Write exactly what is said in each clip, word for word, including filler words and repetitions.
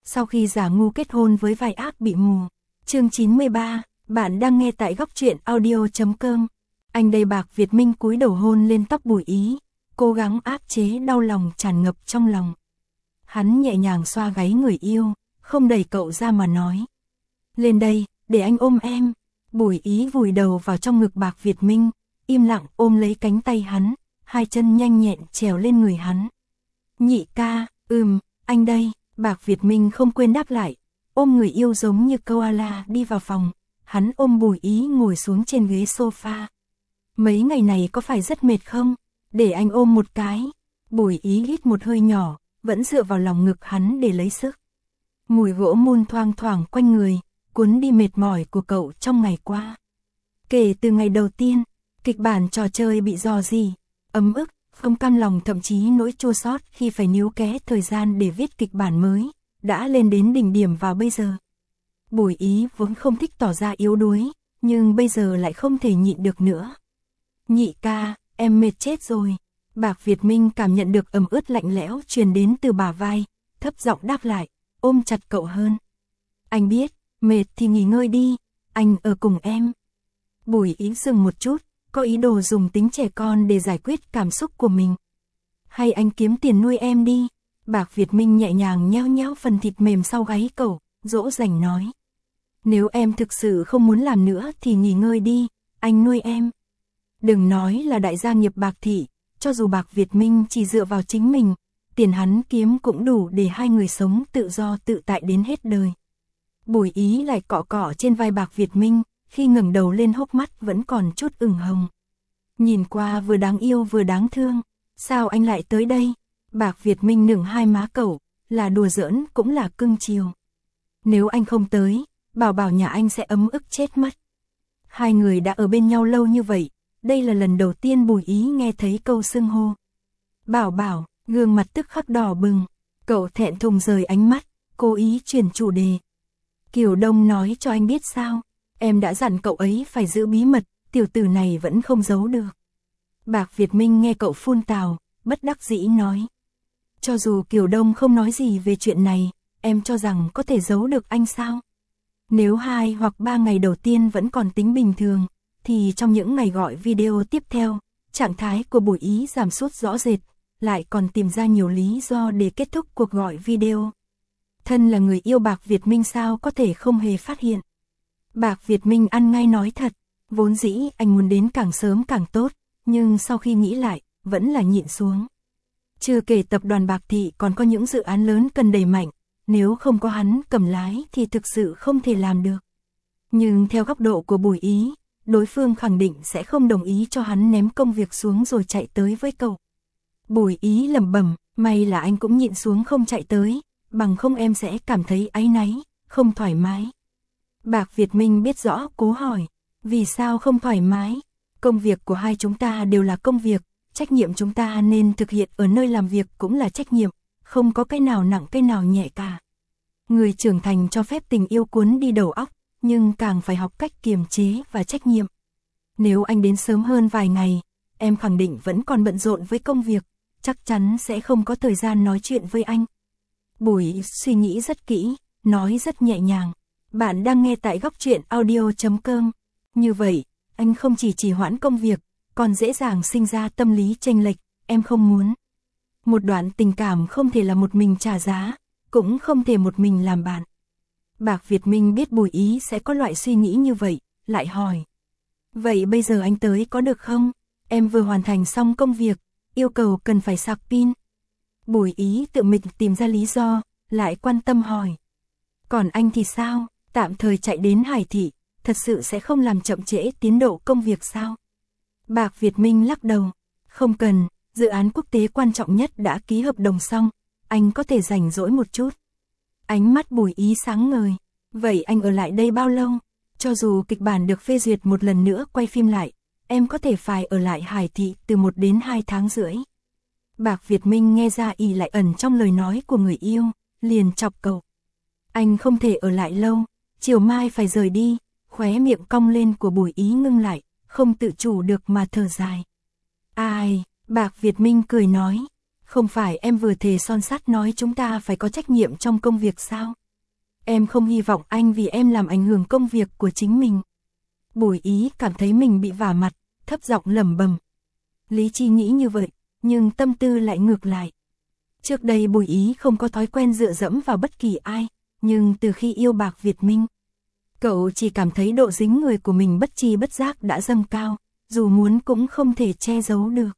sau khi giả ngu kết hôn với vai ác bị mù. Chương chín mươi ba, bạn đang nghe tại góc truyện audio chấm com. Anh đây Bạc Việt Minh cúi đầu hôn lên tóc Bùi Ý, cố gắng áp chế đau lòng tràn ngập trong lòng. Hắn nhẹ nhàng xoa gáy người yêu, không đẩy cậu ra mà nói. Lên đây, để anh ôm em. Bùi Ý vùi đầu vào trong ngực Bạc Việt Minh, im lặng ôm lấy cánh tay hắn, hai chân nhanh nhẹn trèo lên người hắn. Nhị ca, ừm, anh đây. Bạc Việt Minh không quên đáp lại, ôm người yêu giống như koala đi vào phòng. Hắn ôm Bùi Ý ngồi xuống trên ghế sofa. Mấy ngày này có phải rất mệt không? Để anh ôm một cái. Bùi Ý hít một hơi nhỏ, vẫn dựa vào lòng ngực hắn để lấy sức. Mùi gỗ mun thoang thoảng quanh người, cuốn đi mệt mỏi của cậu trong ngày qua. Kể từ ngày đầu tiên, kịch bản trò chơi bị dò dỉ, ấm ức, không cam lòng thậm chí nỗi chua xót khi phải níu ké thời gian để viết kịch bản mới, đã lên đến đỉnh điểm vào bây giờ. Bùi Ý vốn không thích tỏ ra yếu đuối, nhưng bây giờ lại không thể nhịn được nữa. Nhị ca, em mệt chết rồi. Bạc Việt Minh cảm nhận được ẩm ướt lạnh lẽo truyền đến từ bả vai, thấp giọng đáp lại, ôm chặt cậu hơn. Anh biết, mệt thì nghỉ ngơi đi, anh ở cùng em. Bùi Ý dừng một chút, có ý đồ dùng tính trẻ con để giải quyết cảm xúc của mình. Hay anh kiếm tiền nuôi em đi. Bạc Việt Minh nhẹ nhàng nheo nheo phần thịt mềm sau gáy cậu, dỗ dành nói. Nếu em thực sự không muốn làm nữa thì nghỉ ngơi đi, anh nuôi em. Đừng nói là đại gia nghiệp Bạc thị, cho dù Bạc Việt Minh chỉ dựa vào chính mình, tiền hắn kiếm cũng đủ để hai người sống tự do tự tại đến hết đời. Bùi Ý lại cọ cọ trên vai Bạc Việt Minh, khi ngẩng đầu lên hốc mắt vẫn còn chút ửng hồng. Nhìn qua vừa đáng yêu vừa đáng thương, sao anh lại tới đây? Bạc Việt Minh nửng hai má cậu, là đùa giỡn cũng là cưng chiều. Nếu anh không tới, bảo bảo nhà anh sẽ ấm ức chết mất. Hai người đã ở bên nhau lâu như vậy, đây là lần đầu tiên Bùi Ý nghe thấy câu xưng hô. Bảo bảo, gương mặt tức khắc đỏ bừng, cậu thẹn thùng rời ánh mắt, cố ý chuyển chủ đề. Kiều Đông nói cho anh biết sao, em đã dặn cậu ấy phải giữ bí mật, tiểu tử này vẫn không giấu được. Bạc Việt Minh nghe cậu phun tào, bất đắc dĩ nói. Cho dù Kiều Đông không nói gì về chuyện này, em cho rằng có thể giấu được anh sao? Nếu hai hoặc ba ngày đầu tiên vẫn còn tính bình thường, thì trong những ngày gọi video tiếp theo, trạng thái của Bùi Ý giảm sút rõ rệt, lại còn tìm ra nhiều lý do để kết thúc cuộc gọi video. Thân là người yêu Bạc Việt Minh sao có thể không hề phát hiện. Bạc Việt Minh ăn ngay nói thật, vốn dĩ anh muốn đến càng sớm càng tốt, nhưng sau khi nghĩ lại, vẫn là nhịn xuống. Chưa kể tập đoàn Bạc thị còn có những dự án lớn cần đẩy mạnh, nếu không có hắn cầm lái thì thực sự không thể làm được. Nhưng theo góc độ của Bùi Ý, đối phương khẳng định sẽ không đồng ý cho hắn ném công việc xuống rồi chạy tới với cậu. Bùi Ý lẩm bẩm, may là anh cũng nhịn xuống không chạy tới, bằng không em sẽ cảm thấy áy náy, không thoải mái. Bạc Việt Minh biết rõ cố hỏi, vì sao không thoải mái? Công việc của hai chúng ta đều là công việc, trách nhiệm chúng ta nên thực hiện ở nơi làm việc cũng là trách nhiệm, không có cái nào nặng cái nào nhẹ cả. Người trưởng thành cho phép tình yêu cuốn đi đầu óc, nhưng càng phải học cách kiềm chế và trách nhiệm. Nếu anh đến sớm hơn vài ngày, em khẳng định vẫn còn bận rộn với công việc, chắc chắn sẽ không có thời gian nói chuyện với anh. Bùi suy nghĩ rất kỹ, nói rất nhẹ nhàng. Bạn đang nghe tại góc truyện audio chấm com. Như vậy, anh không chỉ trì hoãn công việc, còn dễ dàng sinh ra tâm lý chênh lệch, em không muốn. Một đoạn tình cảm không thể là một mình trả giá, cũng không thể một mình làm bạn. Bạc Việt Minh biết Bùi Ý sẽ có loại suy nghĩ như vậy, lại hỏi. Vậy bây giờ anh tới có được không? Em vừa hoàn thành xong công việc, yêu cầu cần phải sạc pin. Bùi Ý tự mình tìm ra lý do, lại quan tâm hỏi. Còn anh thì sao? Tạm thời chạy đến Hải thị, thật sự sẽ không làm chậm trễ tiến độ công việc sao? Bạc Việt Minh lắc đầu. Không cần, dự án quốc tế quan trọng nhất đã ký hợp đồng xong, anh có thể rảnh rỗi một chút. Ánh mắt Bùi Ý sáng ngời. Vậy anh ở lại đây bao lâu? Cho dù kịch bản được phê duyệt một lần nữa quay phim lại, em có thể phải ở lại Hải thị từ một đến hai tháng rưỡi. Bạc Việt Minh nghe ra ý lại ẩn trong lời nói của người yêu, liền chọc cậu. Anh không thể ở lại lâu, chiều mai phải rời đi. Khóe miệng cong lên của Bùi Ý ngưng lại, không tự chủ được mà thở dài. Ai, Bạc Việt Minh cười nói, Không phải em vừa thề son sắt nói chúng ta phải có trách nhiệm trong công việc sao? Em không hy vọng anh vì em làm ảnh hưởng công việc của chính mình. Bùi Ý cảm thấy mình bị vả mặt, thấp giọng lẩm bẩm. Lý trí nghĩ như vậy, nhưng tâm tư lại ngược lại. Trước đây Bùi Ý không có thói quen dựa dẫm vào bất kỳ ai, nhưng từ khi yêu Bạc Việt Minh, cậu chỉ cảm thấy độ dính người của mình bất tri bất giác đã dâng cao, dù muốn cũng không thể che giấu được.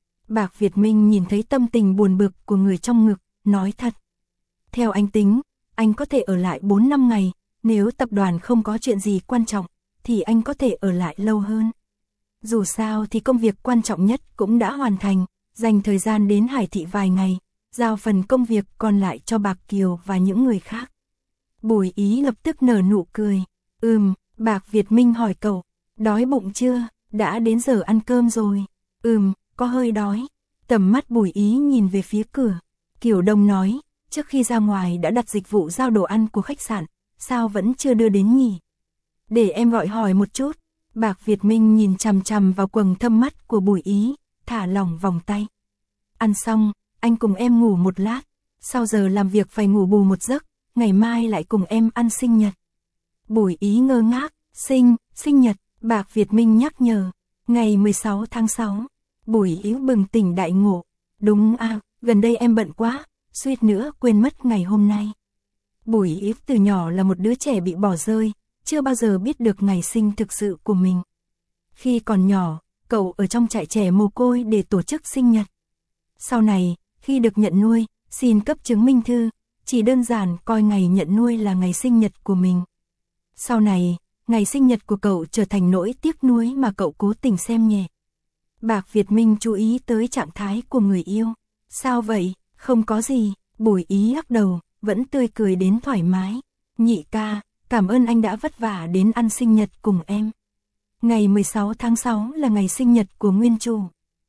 Bạc Việt Minh nhìn thấy tâm tình buồn bực của người trong ngực, nói thật. Theo anh tính, anh có thể ở lại bốn năm ngày, nếu tập đoàn không có chuyện gì quan trọng, thì anh có thể ở lại lâu hơn. Dù sao thì công việc quan trọng nhất cũng đã hoàn thành, dành thời gian đến Hải Thị vài ngày, giao phần công việc còn lại cho Bạc Kiều và những người khác. Bùi Ý lập tức nở nụ cười. Ừm, Bạc Việt Minh hỏi cậu, đói bụng chưa, đã đến giờ ăn cơm rồi. Ừm, có hơi đói. Tầm mắt Bùi Ý nhìn về phía cửa. Kiều Đông nói, trước khi ra ngoài đã đặt dịch vụ giao đồ ăn của khách sạn, sao vẫn chưa đưa đến nhỉ? Để em gọi hỏi một chút. Bạc Việt Minh nhìn chằm chằm vào quầng thâm mắt của Bùi Ý, thả lỏng vòng tay. Ăn xong, anh cùng em ngủ một lát, sau giờ làm việc phải ngủ bù một giấc, ngày mai lại cùng em ăn sinh nhật. Bùi Ý ngơ ngác, sinh, sinh nhật, Bạc Việt Minh nhắc nhở, ngày mười sáu tháng sáu. Bùi Ý bừng tỉnh đại ngộ, đúng à, gần đây em bận quá, suýt nữa quên mất ngày hôm nay. Bùi Ý từ nhỏ là một đứa trẻ bị bỏ rơi, chưa bao giờ biết được ngày sinh thực sự của mình. Khi còn nhỏ, cậu ở trong trại trẻ mồ côi để tổ chức sinh nhật. Sau này, khi được nhận nuôi, xin cấp chứng minh thư, chỉ đơn giản coi ngày nhận nuôi là ngày sinh nhật của mình. Sau này, ngày sinh nhật của cậu trở thành nỗi tiếc nuối mà cậu cố tình xem nhẹ. Bạc Việt Minh chú ý tới trạng thái của người yêu. Sao vậy, không có gì, Bùi Ý lắc đầu, vẫn tươi cười đến thoải mái. Nhị ca, cảm ơn anh đã vất vả đến ăn sinh nhật cùng em. Ngày mười sáu tháng sáu là ngày sinh nhật của nguyên chủ.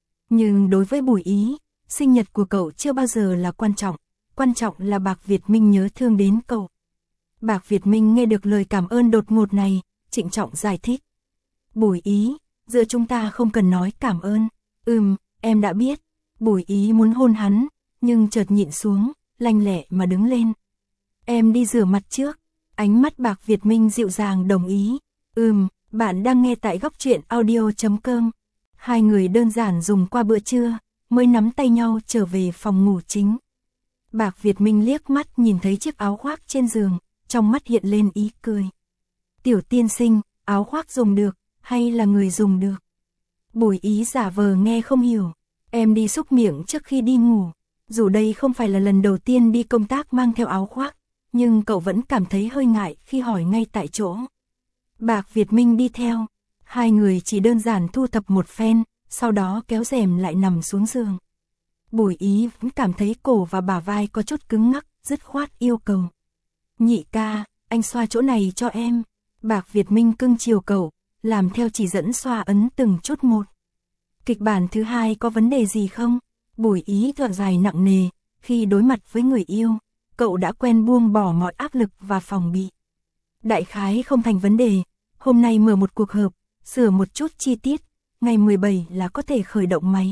Nhưng đối với Bùi Ý, sinh nhật của cậu chưa bao giờ là quan trọng, quan trọng là Bạc Việt Minh nhớ thương đến cậu. Bạc Việt Minh nghe được lời cảm ơn đột ngột này, trịnh trọng giải thích. Bùi Ý, giữa chúng ta không cần nói cảm ơn. Ừm, em đã biết. Bùi Ý muốn hôn hắn, nhưng chợt nhịn xuống, lanh lẹ mà đứng lên. Em đi rửa mặt trước. Ánh mắt Bạc Việt Minh dịu dàng đồng ý. Ừm, bạn đang nghe tại góc truyện audio chấm com. Hai người đơn giản dùng qua bữa trưa, mới nắm tay nhau trở về phòng ngủ chính. Bạc Việt Minh liếc mắt nhìn thấy chiếc áo khoác trên giường, trong mắt hiện lên ý cười. Tiểu tiên sinh, áo khoác dùng được, hay là người dùng được? Bùi Ý giả vờ nghe không hiểu. Em đi xúc miệng trước khi đi ngủ. Dù đây không phải là lần đầu tiên đi công tác mang theo áo khoác, nhưng cậu vẫn cảm thấy hơi ngại khi hỏi ngay tại chỗ. Bạc Việt Minh đi theo. Hai người chỉ đơn giản thu thập một phen, sau đó kéo rèm lại nằm xuống giường. Bùi Ý vẫn cảm thấy cổ và bả vai có chút cứng ngắc, dứt khoát yêu cầu. Nhị ca, anh xoa chỗ này cho em. Bạc Việt Minh cưng chiều cậu, làm theo chỉ dẫn xoa ấn từng chút một. Kịch bản thứ hai có vấn đề gì không? Bùi Ý thở dài nặng nề, khi đối mặt với người yêu, cậu đã quen buông bỏ mọi áp lực và phòng bị. Đại khái không thành vấn đề, hôm nay mở một cuộc họp, sửa một chút chi tiết, ngày mười bảy là có thể khởi động máy.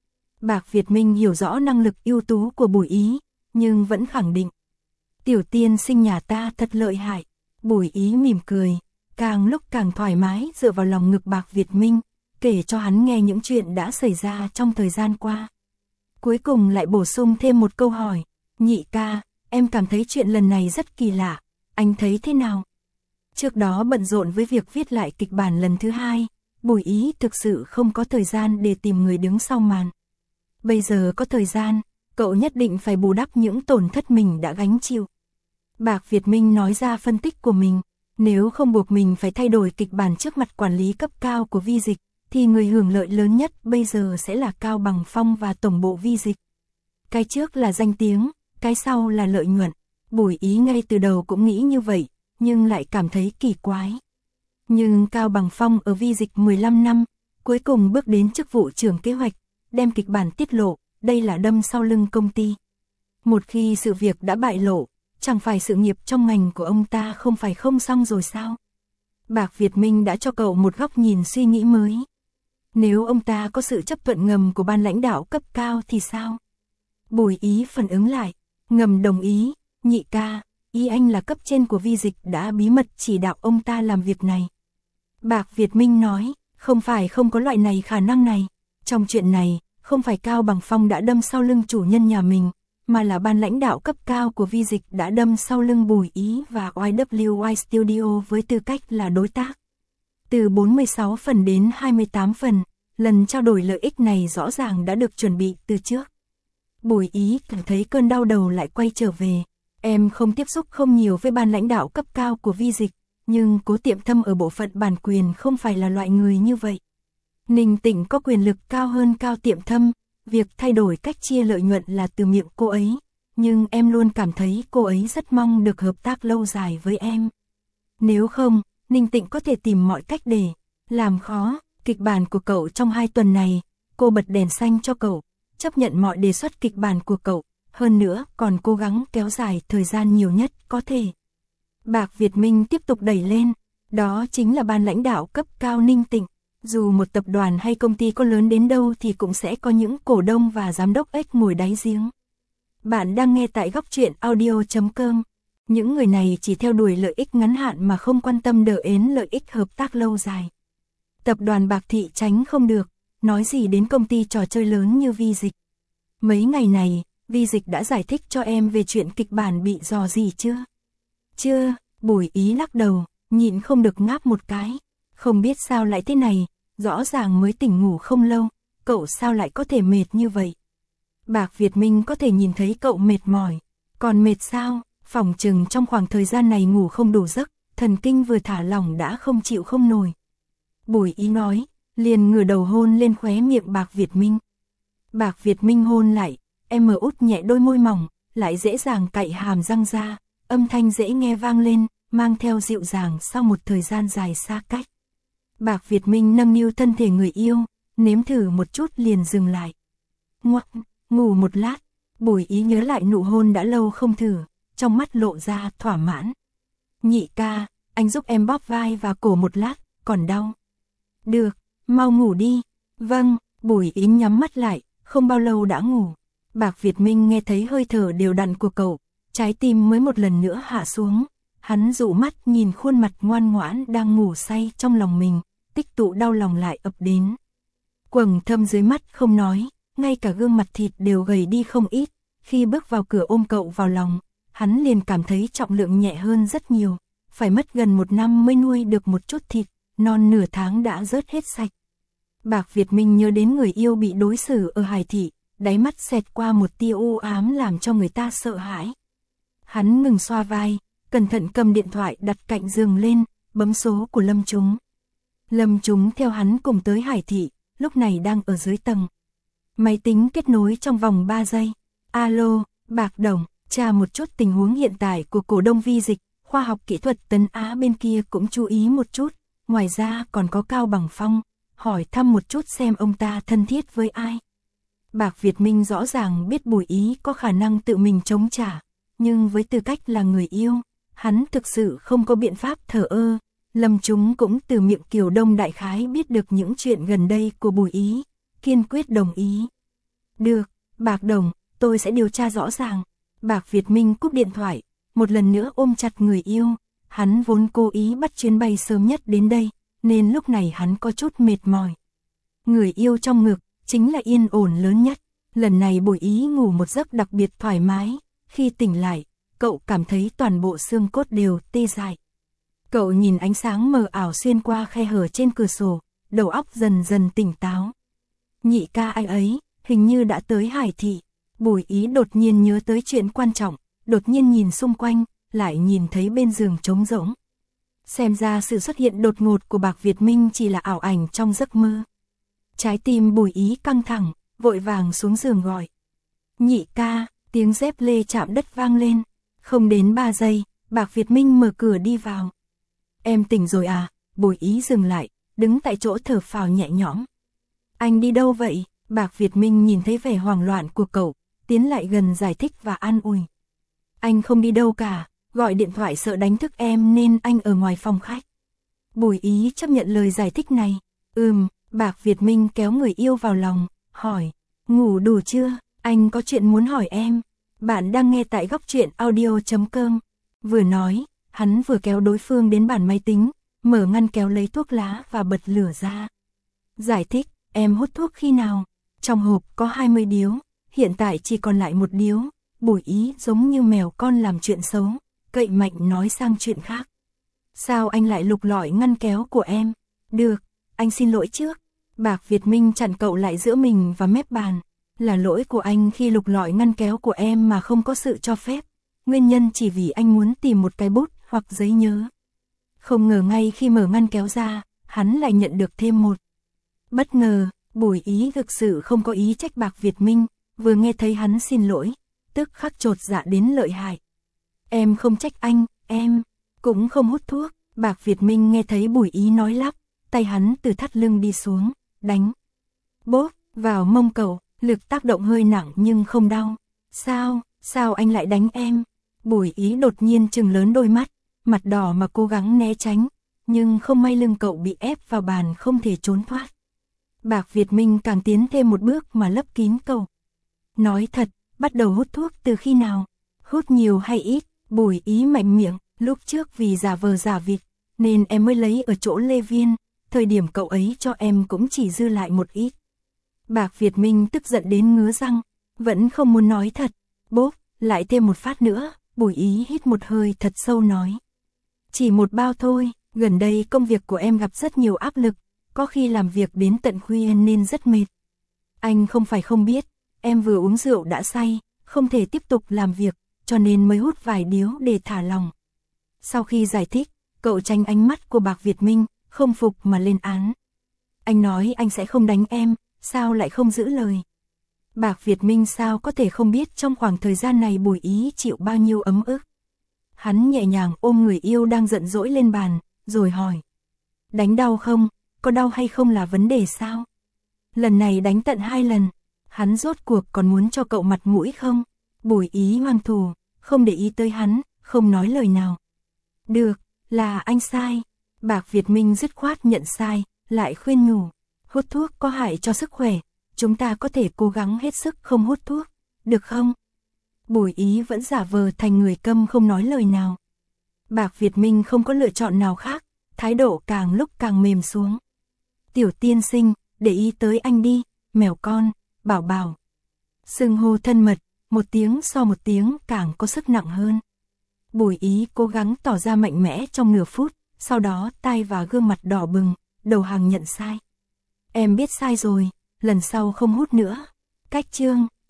Bạc Việt Minh hiểu rõ năng lực ưu tú của Bùi Ý, nhưng vẫn khẳng định. Tiểu tiên sinh nhà ta thật lợi hại. Bùi Ý mỉm cười, càng lúc càng thoải mái dựa vào lòng ngực Bạc Việt Minh, kể cho hắn nghe những chuyện đã xảy ra trong thời gian qua. Cuối cùng lại bổ sung thêm một câu hỏi. Nhị ca, em cảm thấy chuyện lần này rất kỳ lạ, anh thấy thế nào? Trước đó bận rộn với việc viết lại kịch bản lần thứ hai, Bùi Ý thực sự không có thời gian để tìm người đứng sau màn. Bây giờ có thời gian, cậu nhất định phải bù đắp những tổn thất mình đã gánh chịu. Bạc Việt Minh nói ra phân tích của mình, nếu không buộc mình phải thay đổi kịch bản trước mặt quản lý cấp cao của Vi Dịch, thì người hưởng lợi lớn nhất bây giờ sẽ là Cao Bằng Phong và tổng bộ Vi Dịch. Cái trước là danh tiếng, cái sau là lợi nhuận. Bùi Ý ngay từ đầu cũng nghĩ như vậy, nhưng lại cảm thấy kỳ quái. Nhưng Cao Bằng Phong ở Vi Dịch mười lăm năm, cuối cùng bước đến chức vụ trưởng kế hoạch, đem kịch bản tiết lộ, đây là đâm sau lưng công ty. Một khi sự việc đã bại lộ, chẳng phải sự nghiệp trong ngành của ông ta không phải không xong rồi sao? Bạc Việt Minh đã cho cậu một góc nhìn suy nghĩ mới. Nếu ông ta có sự chấp thuận ngầm của ban lãnh đạo cấp cao thì sao? Bùi Ý phản ứng lại, ngầm đồng ý, nhị ca, ý anh là cấp trên của Vi Dịch đã bí mật chỉ đạo ông ta làm việc này. Bạc Việt Minh nói, không phải không có loại này khả năng này. Trong chuyện này, không phải Cao Bằng Phong đã đâm sau lưng chủ nhân nhà mình, mà là ban lãnh đạo cấp cao của Vi Dịch đã đâm sau lưng Bùi Ý và Y W Y Studio với tư cách là đối tác. Từ bốn mươi sáu phần đến hai mươi tám phần, lần trao đổi lợi ích này rõ ràng đã được chuẩn bị từ trước. Bùi Ý cảm thấy cơn đau đầu lại quay trở về. Em không tiếp xúc không nhiều với ban lãnh đạo cấp cao của Vi Dịch, nhưng Cố Tiệm Thâm ở bộ phận bản quyền không phải là loại người như vậy. Ninh Tịnh có quyền lực cao hơn Cao Tiệm Thâm, việc thay đổi cách chia lợi nhuận là từ miệng cô ấy, nhưng em luôn cảm thấy cô ấy rất mong được hợp tác lâu dài với em. Nếu không, Ninh Tịnh có thể tìm mọi cách để làm khó kịch bản của cậu trong hai tuần này. Cô bật đèn xanh cho cậu, chấp nhận mọi đề xuất kịch bản của cậu, hơn nữa còn cố gắng kéo dài thời gian nhiều nhất có thể. Bạc Việt Minh tiếp tục đẩy lên, đó chính là ban lãnh đạo cấp cao Ninh Tịnh. Dù một tập đoàn hay công ty có lớn đến đâu thì cũng sẽ có những cổ đông và giám đốc ếch ngồi đáy giếng. Bạn đang nghe tại góc truyện audio chấm com. Những người này chỉ theo đuổi lợi ích ngắn hạn mà không quan tâm đợi đến lợi ích hợp tác lâu dài. Tập đoàn Bạc Thị tránh không được, nói gì đến công ty trò chơi lớn như Vi Dịch. Mấy ngày này, Vi Dịch đã giải thích cho em về chuyện kịch bản bị dò gì chưa? Chưa, Bùi Ý lắc đầu, nhịn không được ngáp một cái. Không biết sao lại thế này, rõ ràng mới tỉnh ngủ không lâu, cậu sao lại có thể mệt như vậy? Bạc Việt Minh có thể nhìn thấy cậu mệt mỏi, còn mệt sao? Phỏng chừng trong khoảng thời gian này ngủ không đủ giấc, thần kinh vừa thả lỏng đã không chịu không nổi. Bùi Ý nói, liền ngửa đầu hôn lên khóe miệng Bạc Việt Minh. Bạc Việt Minh hôn lại, em mở út nhẹ đôi môi mỏng, lại dễ dàng cạy hàm răng ra, âm thanh dễ nghe vang lên, mang theo dịu dàng sau một thời gian dài xa cách. Bạc Việt Minh nâng niu thân thể người yêu, nếm thử một chút liền dừng lại. Ngoắc, ngủ một lát, Bùi Ý nhớ lại nụ hôn đã lâu không thử, trong mắt lộ ra thỏa mãn. Nhị ca, anh giúp em bóp vai và cổ một lát, còn đau. Được, mau ngủ đi. Vâng, Bùi Ý nhắm mắt lại, không bao lâu đã ngủ. Bạc Việt Minh nghe thấy hơi thở đều đặn của cậu, trái tim mới một lần nữa hạ xuống. Hắn dụ mắt nhìn khuôn mặt ngoan ngoãn đang ngủ say trong lòng mình, tích tụ đau lòng lại ập đến. Quầng thâm dưới mắt không nói, ngay cả gương mặt thịt đều gầy đi không ít. Khi bước vào cửa ôm cậu vào lòng, hắn liền cảm thấy trọng lượng nhẹ hơn rất nhiều. Phải mất gần một năm mới nuôi được một chút thịt, non nửa tháng đã rớt hết sạch. Bạc Việt Minh nhớ đến người yêu bị đối xử ở Hải Thị, đáy mắt xẹt qua một tia u ám làm cho người ta sợ hãi. Hắn ngừng xoa vai, cẩn thận cầm điện thoại đặt cạnh giường lên, bấm số của Lâm Trúng. Lâm Trúng theo hắn cùng tới Hải Thị, lúc này đang ở dưới tầng. Máy tính kết nối trong vòng ba giây. Alo, Bạc Đồng, tra một chút tình huống hiện tại của cổ đông Vi Dịch, khoa học kỹ thuật Tân Á bên kia cũng chú ý một chút. Ngoài ra còn có Cao Bằng Phong, hỏi thăm một chút xem ông ta thân thiết với ai. Bạc Việt Minh rõ ràng biết Bùi Ý có khả năng tự mình chống trả, nhưng với tư cách là người yêu, hắn thực sự không có biện pháp thờ ơ. Lâm Trúng cũng từ miệng Kiều Đông đại khái biết được những chuyện gần đây của Bùi Ý, kiên quyết đồng ý. Được, Bạc Đồng, tôi sẽ điều tra rõ ràng. Bạc Việt Minh cúp điện thoại, một lần nữa ôm chặt người yêu. Hắn vốn cố ý bắt chuyến bay sớm nhất đến đây, nên lúc này hắn có chút mệt mỏi. Người yêu trong ngực, chính là yên ổn lớn nhất. Lần này Bùi Ý ngủ một giấc đặc biệt thoải mái. Khi tỉnh lại, cậu cảm thấy toàn bộ xương cốt đều tê dại. Cậu nhìn ánh sáng mờ ảo xuyên qua khe hở trên cửa sổ, đầu óc dần dần tỉnh táo. Nhị ca anh ấy, hình như đã tới Hải Thị. Bùi Ý đột nhiên nhớ tới chuyện quan trọng, đột nhiên nhìn xung quanh, lại nhìn thấy bên giường trống rỗng. Xem ra sự xuất hiện đột ngột của Bạc Việt Minh chỉ là ảo ảnh trong giấc mơ. Trái tim Bùi Ý căng thẳng, vội vàng xuống giường gọi. Nhị ca, tiếng dép lê chạm đất vang lên. Không đến ba giây, Bạc Việt Minh mở cửa đi vào. Em tỉnh rồi à? Bùi Ý dừng lại, đứng tại chỗ thở phào nhẹ nhõm. Anh đi đâu vậy? Bạc Việt Minh nhìn thấy vẻ hoảng loạn của cậu, tiến lại gần giải thích và an ủi. Anh không đi đâu cả, gọi điện thoại sợ đánh thức em nên anh ở ngoài phòng khách. Bùi Ý chấp nhận lời giải thích này. Ừm, Bạc Việt Minh kéo người yêu vào lòng, hỏi, ngủ đủ chưa? Anh có chuyện muốn hỏi em. Bạn đang nghe tại góc truyện audio chấm com. Vừa nói, hắn vừa kéo đối phương đến bàn máy tính, mở ngăn kéo lấy thuốc lá và bật lửa ra. Giải thích, em hút thuốc khi nào? Trong hộp có hai mươi điếu, hiện tại chỉ còn lại một điếu. Bùi Ý giống như mèo con làm chuyện xấu, cậy mạnh nói sang chuyện khác. Sao anh lại lục lọi ngăn kéo của em? Được, anh xin lỗi trước. Bạc Việt Minh chặn cậu lại giữa mình và mép bàn. Là lỗi của anh khi lục lọi ngăn kéo của em mà không có sự cho phép. Nguyên nhân chỉ vì anh muốn tìm một cái bút hoặc giấy nhớ. Không ngờ ngay khi mở ngăn kéo ra, hắn lại nhận được thêm một. Bất ngờ, Bùi Ý thực sự không có ý trách Bạc Việt Minh, vừa nghe thấy hắn xin lỗi, tức khắc chột dạ đến lợi hại. Em không trách anh, em cũng không hút thuốc. Bạc Việt Minh nghe thấy Bùi Ý nói lắp, tay hắn từ thắt lưng đi xuống, đánh bốp vào mông cậu, lực tác động hơi nặng nhưng không đau. Sao, sao anh lại đánh em? Bùi Ý đột nhiên trừng lớn đôi mắt, mặt đỏ mà cố gắng né tránh, nhưng không may lưng cậu bị ép vào bàn không thể trốn thoát. Bạc Việt Minh càng tiến thêm một bước mà lấp kín cậu. Nói thật, bắt đầu hút thuốc từ khi nào? Hút nhiều hay ít? Bùi Ý mạnh miệng, lúc trước vì giả vờ giả vịt, nên em mới lấy ở chỗ Lê Viên, thời điểm cậu ấy cho em cũng chỉ dư lại một ít. Bạc Việt Minh tức giận đến ngứa răng, vẫn không muốn nói thật. Bốp, lại thêm một phát nữa. Bùi Ý hít một hơi thật sâu nói. Chỉ một bao thôi, gần đây công việc của em gặp rất nhiều áp lực, có khi làm việc đến tận khuya nên rất mệt. Anh không phải không biết, em vừa uống rượu đã say, không thể tiếp tục làm việc, cho nên mới hút vài điếu để thả lòng. Sau khi giải thích, cậu tránh ánh mắt của Bạc Việt Minh, không phục mà lên án. Anh nói anh sẽ không đánh em, sao lại không giữ lời? Bạc Việt Minh sao có thể không biết trong khoảng thời gian này Bùi Ý chịu bao nhiêu ấm ức. Hắn nhẹ nhàng ôm người yêu đang giận dỗi lên bàn, rồi hỏi. Đánh đau không? Có đau hay không là vấn đề sao? Lần này đánh tận hai lần, hắn rốt cuộc còn muốn cho cậu mặt mũi không? Bùi Ý hoang thù, không để ý tới hắn, không nói lời nào. Được, là anh sai. Bạc Việt Minh dứt khoát nhận sai, lại khuyên nhủ. Hút thuốc có hại cho sức khỏe, chúng ta có thể cố gắng hết sức không hút thuốc, được không? Bùi Ý vẫn giả vờ thành người câm không nói lời nào. Bạc Việt Minh không có lựa chọn nào khác, thái độ càng lúc càng mềm xuống. Tiểu tiên sinh, để ý tới anh đi, mèo con, bảo bảo. Xưng hô thân mật, một tiếng so một tiếng càng có sức nặng hơn. Bùi Ý cố gắng tỏ ra mạnh mẽ trong nửa phút, sau đó tai và gương mặt đỏ bừng, đầu hàng nhận sai. Em biết sai rồi, lần sau không hút nữa. Cách chương